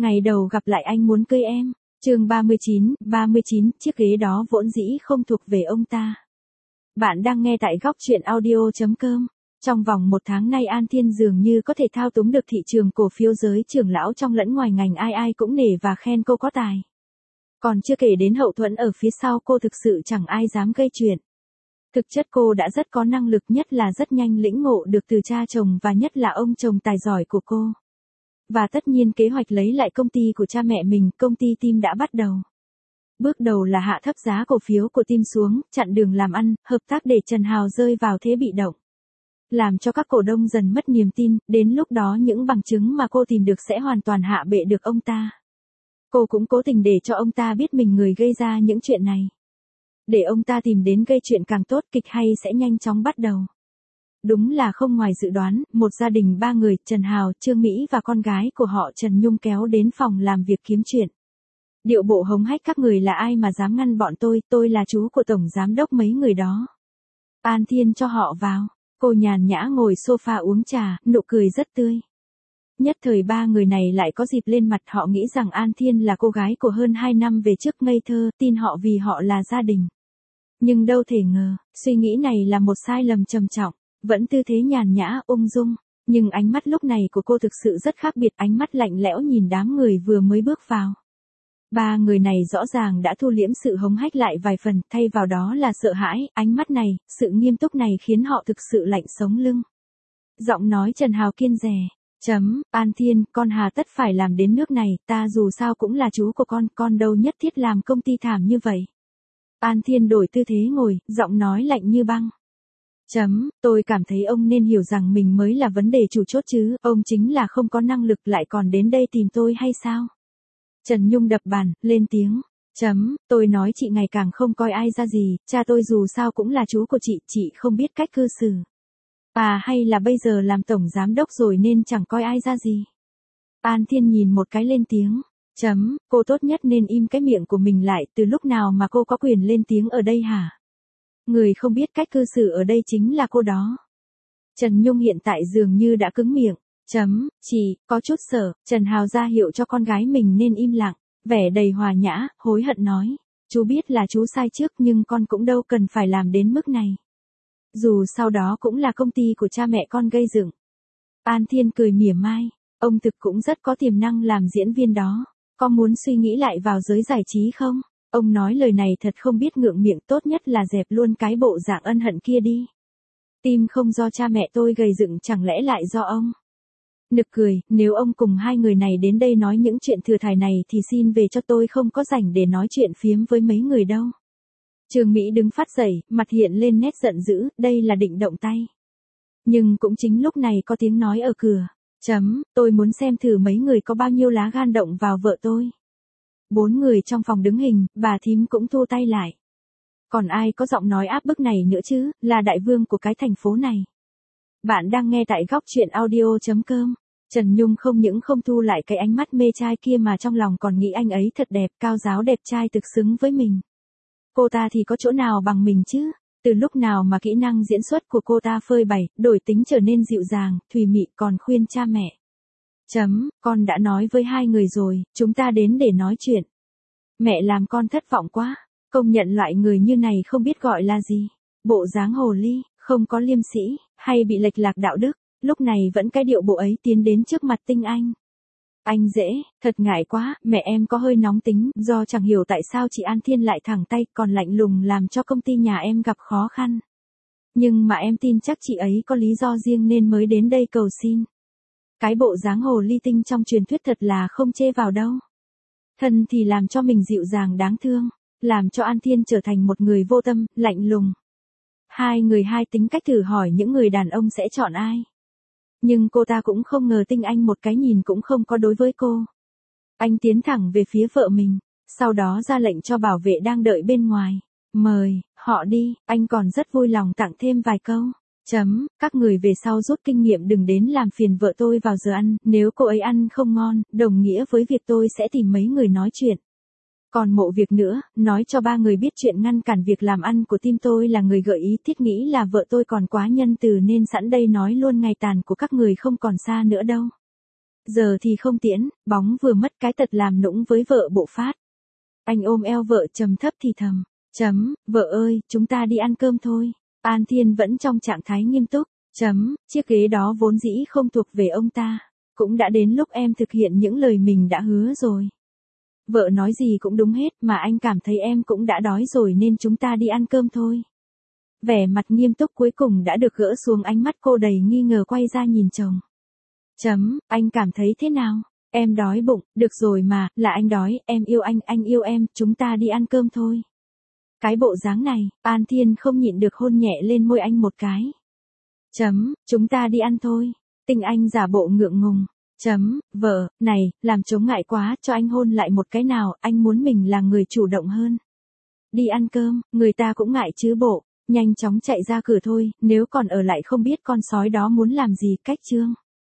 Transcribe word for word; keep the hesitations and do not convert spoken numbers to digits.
Ngày đầu gặp lại anh muốn cưới em. Chương ba mươi chín, ba mươi chín, chiếc ghế đó vốn dĩ không thuộc về ông ta. Bạn đang nghe tại góc truyện audio chấm com. Trong vòng một tháng nay An Thiên dường như có thể thao túng được thị trường cổ phiếu giới trưởng lão trong lẫn ngoài ngành, ai ai cũng nể và khen cô có tài. Còn chưa kể đến hậu thuẫn ở phía sau cô, thực sự chẳng ai dám gây chuyện. Thực chất cô đã rất có năng lực, nhất là rất nhanh lĩnh ngộ được từ cha chồng và nhất là ông chồng tài giỏi của cô. Và tất nhiên kế hoạch lấy lại công ty của cha mẹ mình, công ty Tim đã bắt đầu. Bước đầu là hạ thấp giá cổ phiếu của Tim xuống, chặn đường làm ăn, hợp tác để Trần Hào rơi vào thế bị động. Làm cho các cổ đông dần mất niềm tin, đến lúc đó những bằng chứng mà cô tìm được sẽ hoàn toàn hạ bệ được ông ta. Cô cũng cố tình để cho ông ta biết mình người gây ra những chuyện này. Để ông ta tìm đến gây chuyện càng tốt, kịch hay sẽ nhanh chóng bắt đầu. Đúng là không ngoài dự đoán, một gia đình ba người, Trần Hào, Trương Mỹ và con gái của họ Trần Nhung kéo đến phòng làm việc kiếm chuyện. Điệu bộ hống hách: các người là ai mà dám ngăn bọn tôi, tôi là chú của tổng giám đốc mấy người đó. An Thiên cho họ vào. Cô nhàn nhã ngồi sofa uống trà, nụ cười rất tươi. Nhất thời ba người này lại có dịp lên mặt, họ nghĩ rằng An Thiên là cô gái của hơn hai năm về trước, ngây thơ, tin họ vì họ là gia đình. Nhưng đâu thể ngờ, suy nghĩ này là một sai lầm trầm trọng. Vẫn tư thế nhàn nhã, ung dung, nhưng ánh mắt lúc này của cô thực sự rất khác biệt, ánh mắt lạnh lẽo nhìn đám người vừa mới bước vào. Ba người này rõ ràng đã thu liễm sự hống hách lại vài phần, thay vào đó là sợ hãi, ánh mắt này, sự nghiêm túc này khiến họ thực sự lạnh sống lưng. Giọng nói Trần Hào kiên dè, chấm, An Thiên, con hà tất phải làm đến nước này, ta dù sao cũng là chú của con, con đâu nhất thiết làm công ty thảm như vậy. An Thiên đổi tư thế ngồi, giọng nói lạnh như băng. Chấm, tôi cảm thấy ông nên hiểu rằng mình mới là vấn đề chủ chốt chứ, ông chính là không có năng lực lại còn đến đây tìm tôi hay sao? Trần Nhung đập bàn, lên tiếng. Chấm, tôi nói chị ngày càng không coi ai ra gì, cha tôi dù sao cũng là chú của chị, chị không biết cách cư xử. À hay là bây giờ làm tổng giám đốc rồi nên chẳng coi ai ra gì? An Thiên nhìn một cái lên tiếng. Chấm, cô tốt nhất nên im cái miệng của mình lại, từ lúc nào mà cô có quyền lên tiếng ở đây hả? Người không biết cách cư xử ở đây chính là cô đó. Trần Nhung hiện tại dường như đã cứng miệng. Chấm, chị, có chút sợ. Trần Hào ra hiệu cho con gái mình nên im lặng, vẻ đầy hòa nhã, hối hận nói. Chú biết là chú sai trước nhưng con cũng đâu cần phải làm đến mức này. Dù sau đó cũng là công ty của cha mẹ con gây dựng. An Thiên cười mỉa mai, ông thực cũng rất có tiềm năng làm diễn viên đó. Có muốn suy nghĩ lại vào giới giải trí không? Ông nói lời này thật không biết ngượng miệng, tốt nhất là dẹp luôn cái bộ dạng ân hận kia đi. Tim không do cha mẹ tôi gây dựng, chẳng lẽ lại do ông? Nực cười, nếu ông cùng hai người này đến đây nói những chuyện thừa thải này thì xin về cho, tôi không có rảnh để nói chuyện phiếm với mấy người đâu. Trương Mỹ đứng phát dậy, mặt hiện lên nét giận dữ, đây là định động tay. Nhưng cũng chính lúc này có tiếng nói ở cửa. Chấm, tôi muốn xem thử mấy người có bao nhiêu lá gan động vào vợ tôi. Bốn người trong phòng đứng hình, bà thím cũng thu tay lại. Còn ai có giọng nói áp bức này nữa chứ, là đại vương của cái thành phố này. Bạn đang nghe tại góc truyện audio chấm com. Trần Nhung không những không thu lại cái ánh mắt mê trai kia mà trong lòng còn nghĩ anh ấy thật đẹp, cao giáo đẹp trai thực xứng với mình. Cô ta thì có chỗ nào bằng mình chứ? Từ lúc nào mà kỹ năng diễn xuất của cô ta phơi bày, đổi tính trở nên dịu dàng, thùy mị, còn khuyên cha mẹ. Chấm, con đã nói với hai người rồi, chúng ta đến để nói chuyện. Mẹ làm con thất vọng quá, công nhận loại người như này không biết gọi là gì. Bộ dáng hồ ly, không có liêm sĩ, hay bị lệch lạc đạo đức, lúc này vẫn cái điệu bộ ấy tiến đến trước mặt Tinh Anh. Anh dễ, thật ngại quá, mẹ em có hơi nóng tính, do chẳng hiểu tại sao chị An Thiên lại thẳng tay, còn lạnh lùng làm cho công ty nhà em gặp khó khăn. Nhưng mà em tin chắc chị ấy có lý do riêng nên mới đến đây cầu xin. Cái bộ dáng hồ ly tinh trong truyền thuyết thật là không chê vào đâu. Thân thì làm cho mình dịu dàng đáng thương, làm cho An Thiên trở thành một người vô tâm, lạnh lùng. Hai người hai tính cách, thử hỏi những người đàn ông sẽ chọn ai. Nhưng cô ta cũng không ngờ Tinh Anh một cái nhìn cũng không có đối với cô. Anh tiến thẳng về phía vợ mình, sau đó ra lệnh cho bảo vệ đang đợi bên ngoài. Mời, họ đi, anh còn rất vui lòng tặng thêm vài câu. Chấm, các người về sau rút kinh nghiệm đừng đến làm phiền vợ tôi vào giờ ăn, nếu cô ấy ăn không ngon, đồng nghĩa với việc tôi sẽ tìm mấy người nói chuyện. Còn một việc nữa, nói cho ba người biết chuyện ngăn cản việc làm ăn của Tim tôi là người gợi ý, thiết nghĩ là vợ tôi còn quá nhân từ nên sẵn đây nói luôn ngày tàn của các người không còn xa nữa đâu. Giờ thì không tiễn, bóng vừa mất cái tật làm nũng với vợ bộ phát. Anh ôm eo vợ trầm thấp thì thầm. Chấm, vợ ơi, chúng ta đi ăn cơm thôi. An Thiên vẫn trong trạng thái nghiêm túc. Chấm, chiếc ghế đó vốn dĩ không thuộc về ông ta. Cũng đã đến lúc em thực hiện những lời mình đã hứa rồi. Vợ nói gì cũng đúng hết, mà anh cảm thấy em cũng đã đói rồi nên chúng ta đi ăn cơm thôi. Vẻ mặt nghiêm túc cuối cùng đã được gỡ xuống, ánh mắt cô đầy nghi ngờ quay ra nhìn chồng. Chấm, anh cảm thấy thế nào? Em đói bụng, được rồi mà, là anh đói, em yêu anh, anh yêu em, chúng ta đi ăn cơm thôi. Cái bộ dáng này, An Thiên không nhịn được hôn nhẹ lên môi anh một cái. Chấm, chúng ta đi ăn thôi. Tinh Anh giả bộ ngượng ngùng. Chấm, vợ, này, làm chống ngại quá, cho anh hôn lại một cái nào, anh muốn mình là người chủ động hơn. Đi ăn cơm, người ta cũng ngại chứ bộ, nhanh chóng chạy ra cửa thôi, nếu còn ở lại không biết con sói đó muốn làm gì, cách chương.